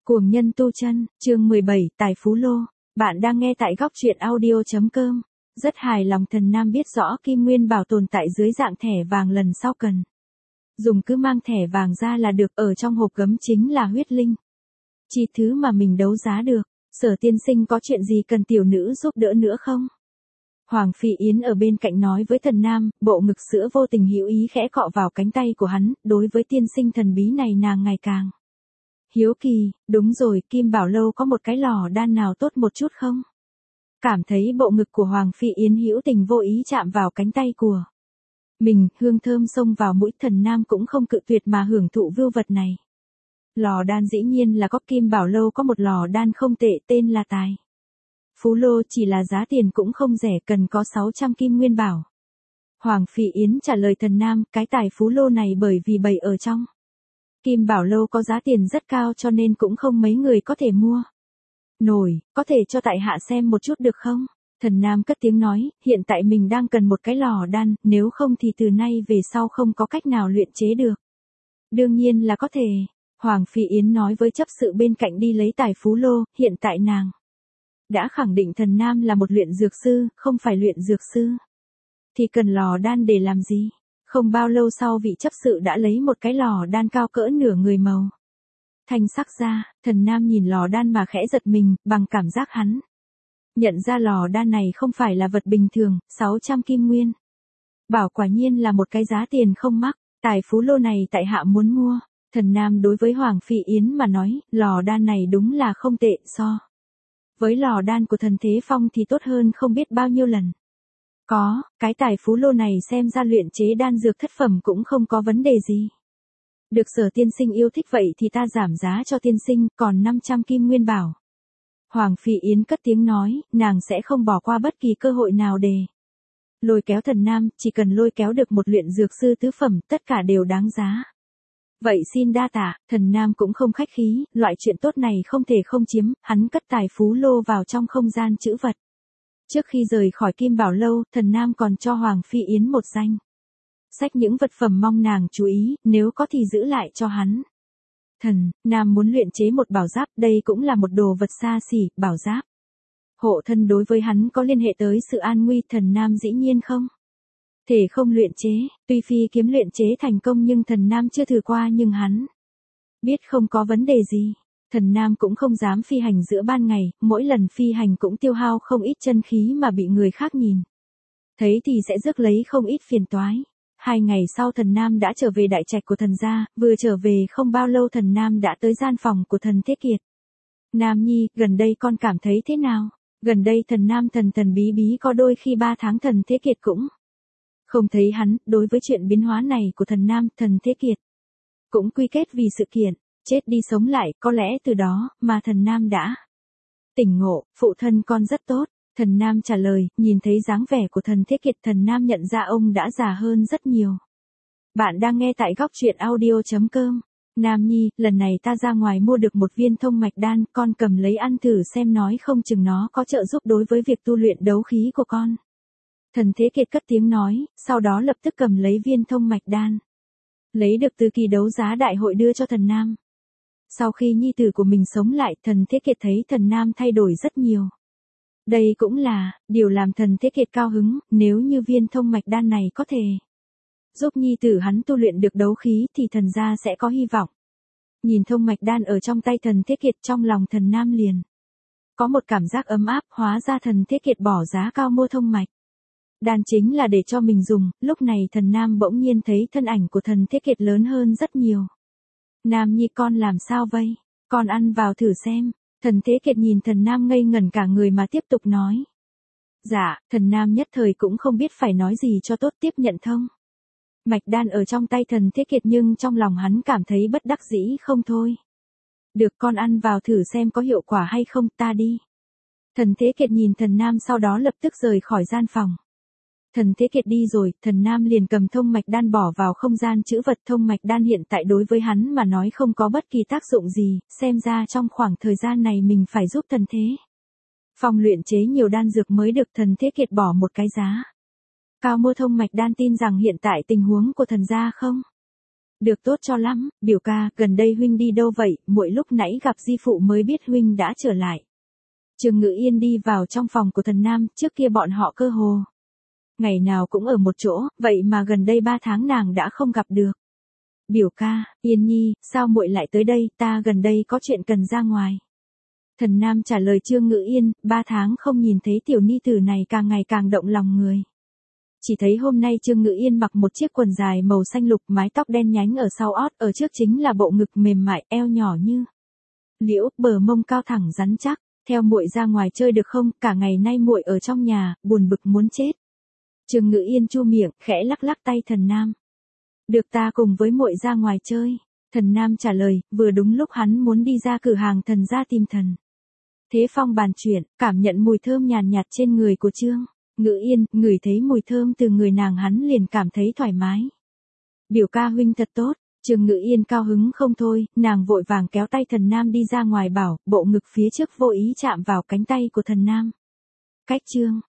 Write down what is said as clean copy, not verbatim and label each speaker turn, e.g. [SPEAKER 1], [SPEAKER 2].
[SPEAKER 1] Cuồng nhân tu chân, chương 17, Tài Phú Lô. Bạn đang nghe tại góc truyện audio.com. Rất hài lòng thần nam biết rõ kim nguyên bảo tồn tại dưới dạng thẻ vàng lần sau cần. Dùng cứ mang thẻ vàng ra là được, ở trong hộp gấm chính là huyết linh. Chi thứ mà mình đấu giá được. Sở tiên sinh có chuyện gì cần tiểu nữ giúp đỡ nữa không? Hoàng Phi Yến ở bên cạnh nói với thần nam, bộ ngực sữa vô tình hữu ý khẽ cọ vào cánh tay của hắn, đối với tiên sinh thần bí này nàng ngày càng hiếu kỳ. Đúng rồi, Kim Bảo Lâu có một cái lò đan nào tốt một chút không? Cảm thấy bộ ngực của Hoàng Phi Yến hữu tình vô ý chạm vào cánh tay của mình, hương thơm xông vào mũi, thần nam cũng không cự tuyệt mà hưởng thụ vưu vật này. Lò đan dĩ nhiên là có, Kim Bảo Lâu có một lò đan không tệ tên là Tài Phú Lô, chỉ là giá tiền cũng không rẻ, cần có 600 kim nguyên bảo. Hoàng Phi Yến trả lời thần nam, cái Tài Phú Lô này bởi vì bày ở trong Kim Bảo Lâu có giá tiền rất cao cho nên cũng không mấy người có thể mua nổi, có thể cho tại hạ xem một chút được không? Thần nam cất tiếng nói, hiện tại mình đang cần một cái lò đan, nếu không thì từ nay về sau không có cách nào luyện chế được. Đương nhiên là có thể. Hoàng Phi Yến nói với chấp sự bên cạnh đi lấy Tài Phú Lô, hiện tại nàng đã khẳng định thần nam là một luyện dược sư, không phải luyện dược sư thì cần lò đan để làm gì? Không bao lâu sau vị chấp sự đã lấy một cái lò đan cao cỡ nửa người màu thanh sắc ra, thần nam nhìn lò đan mà khẽ giật mình, bằng cảm giác hắn nhận ra lò đan này không phải là vật bình thường. 600 kim nguyên bảo quả nhiên là một cái giá tiền không mắc. Tài Phú Lô này tại hạ muốn mua. Thần nam đối với Hoàng Phi Yến mà nói, lò đan này đúng là không tệ, so với lò đan của thần Thế Phong thì tốt hơn không biết bao nhiêu lần. Có, cái Tài Phú Lô này xem ra luyện chế đan dược thất phẩm cũng không có vấn đề gì. Được Sở tiên sinh yêu thích vậy thì ta giảm giá cho tiên sinh, còn 500 kim nguyên bảo. Hoàng Phi Yến cất tiếng nói, nàng sẽ không bỏ qua bất kỳ cơ hội nào để lôi kéo thần nam, chỉ cần lôi kéo được một luyện dược sư tứ phẩm, tất cả đều đáng giá. Vậy xin đa tạ, thần nam cũng không khách khí, loại chuyện tốt này không thể không chiếm, hắn cất Tài Phú Lô vào trong không gian trữ vật. Trước khi rời khỏi Kim Bảo Lâu, thần nam còn cho Hoàng Phi Yến một danh sách những vật phẩm mong nàng chú ý, nếu có thì giữ lại cho hắn. Thần nam muốn luyện chế một bảo giáp, đây cũng là một đồ vật xa xỉ. Bảo giáp hộ thân đối với hắn có liên hệ tới sự an nguy, thần nam dĩ nhiên không thể không luyện chế. Tuy phi kiếm luyện chế thành công nhưng thần nam chưa thử qua, nhưng hắn biết không có vấn đề gì. Thần nam cũng không dám phi hành giữa ban ngày, mỗi lần phi hành cũng tiêu hao không ít chân khí mà bị người khác nhìn thấy thì sẽ rước lấy không ít phiền toái. 2 ngày sau thần nam đã trở về đại trạch của thần gia, vừa trở về không bao lâu thần nam đã tới gian phòng của thần Thế Kiệt. Nam nhi, gần đây con cảm thấy thế nào? Gần đây thần nam thần bí bí có đôi khi 3 tháng thần Thế Kiệt cũng không thấy hắn. Đối với chuyện biến hóa này của thần nam, thần Thế Kiệt cũng quy kết vì sự kiện chết đi sống lại, có lẽ từ đó mà thần nam đã tỉnh ngộ. Phụ thân con rất tốt. Thần nam trả lời, nhìn thấy dáng vẻ của thần Thế Kiệt, thần nam nhận ra ông đã già hơn rất nhiều. Bạn đang nghe tại góc truyện audio.com. Nam nhi, lần này ta ra ngoài mua được một viên thông mạch đan, con cầm lấy ăn thử xem, nói không chừng nó có trợ giúp đối với việc tu luyện đấu khí của con. Thần Thế Kiệt cất tiếng nói, sau đó lập tức cầm lấy viên thông mạch đan lấy được từ kỳ đấu giá đại hội đưa cho thần nam. Sau khi nhi tử của mình sống lại, thần Thế Kiệt thấy thần nam thay đổi rất nhiều. Đây cũng là điều làm thần Thế Kiệt cao hứng, nếu như viên thông mạch đan này có thể giúp nhi tử hắn tu luyện được đấu khí thì thần gia sẽ có hy vọng. Nhìn thông mạch đan ở trong tay thần Thế Kiệt, trong lòng thần nam liền có một cảm giác ấm áp, hóa ra thần Thế Kiệt bỏ giá cao mua thông mạch đan chính là để cho mình dùng. Lúc này thần nam bỗng nhiên thấy thân ảnh của thần Thế Kiệt lớn hơn rất nhiều. Nam nhi, con làm sao vậy? Con ăn vào thử xem. Thần Thế Kiệt nhìn thần nam ngây ngẩn cả người mà tiếp tục nói. Dạ, thần nam nhất thời cũng không biết phải nói gì cho tốt, tiếp nhận thông mạch đan ở trong tay thần Thế Kiệt, nhưng trong lòng hắn cảm thấy bất đắc dĩ không thôi. Được, con ăn vào thử xem có hiệu quả hay không, ta đi. Thần Thế Kiệt nhìn thần nam sau đó lập tức rời khỏi gian phòng. Thần Thế Kiệt đi rồi, thần nam liền cầm thông mạch đan bỏ vào không gian trữ vật. Thông mạch đan hiện tại đối với hắn mà nói không có bất kỳ tác dụng gì, xem ra trong khoảng thời gian này mình phải giúp thần Thế Phong luyện chế nhiều đan dược mới được. Thần Thế Kiệt bỏ một cái giá cao mua thông mạch đan, tin rằng hiện tại tình huống của thần gia không Được tốt cho lắm, biểu ca, gần đây huynh đi đâu vậy, muội lúc nãy gặp di phụ mới biết huynh đã trở lại. Trương Ngự Yên đi vào trong phòng của Thần Nam, trước kia bọn họ cơ hồ ngày nào cũng ở một chỗ, vậy mà gần đây 3 tháng nàng đã không gặp được. Biểu ca, Yên Nhi, sao muội lại tới đây, ta gần đây có chuyện cần ra ngoài. Thần Nam trả lời Trương Ngự Yên, 3 tháng không nhìn thấy tiểu ni tử này càng ngày càng động lòng người. Chỉ thấy hôm nay Trương Ngự Yên mặc một chiếc quần dài màu xanh lục, mái tóc đen nhánh ở sau ót, ở trước chính là bộ ngực mềm mại, eo nhỏ như liễu, bờ mông cao thẳng rắn chắc. Theo muội ra ngoài chơi được không, cả ngày nay muội ở trong nhà, buồn bực muốn chết. Trương Ngự Yên chu miệng, khẽ lắc lắc tay Thần Nam. Được, ta cùng với muội ra ngoài chơi. Thần Nam trả lời, vừa đúng lúc hắn muốn đi ra cửa hàng Thần gia tìm Thần Thế Phong bàn chuyện, cảm nhận mùi thơm nhàn nhạt trên người của Trương Ngự Yên, ngửi thấy mùi thơm từ người nàng hắn liền cảm thấy thoải mái. Biểu ca huynh thật tốt. Trương Ngự Yên cao hứng không thôi, nàng vội vàng kéo tay Thần Nam đi ra ngoài bảo, bộ ngực phía trước vô ý chạm vào cánh tay của Thần Nam. Cách Trương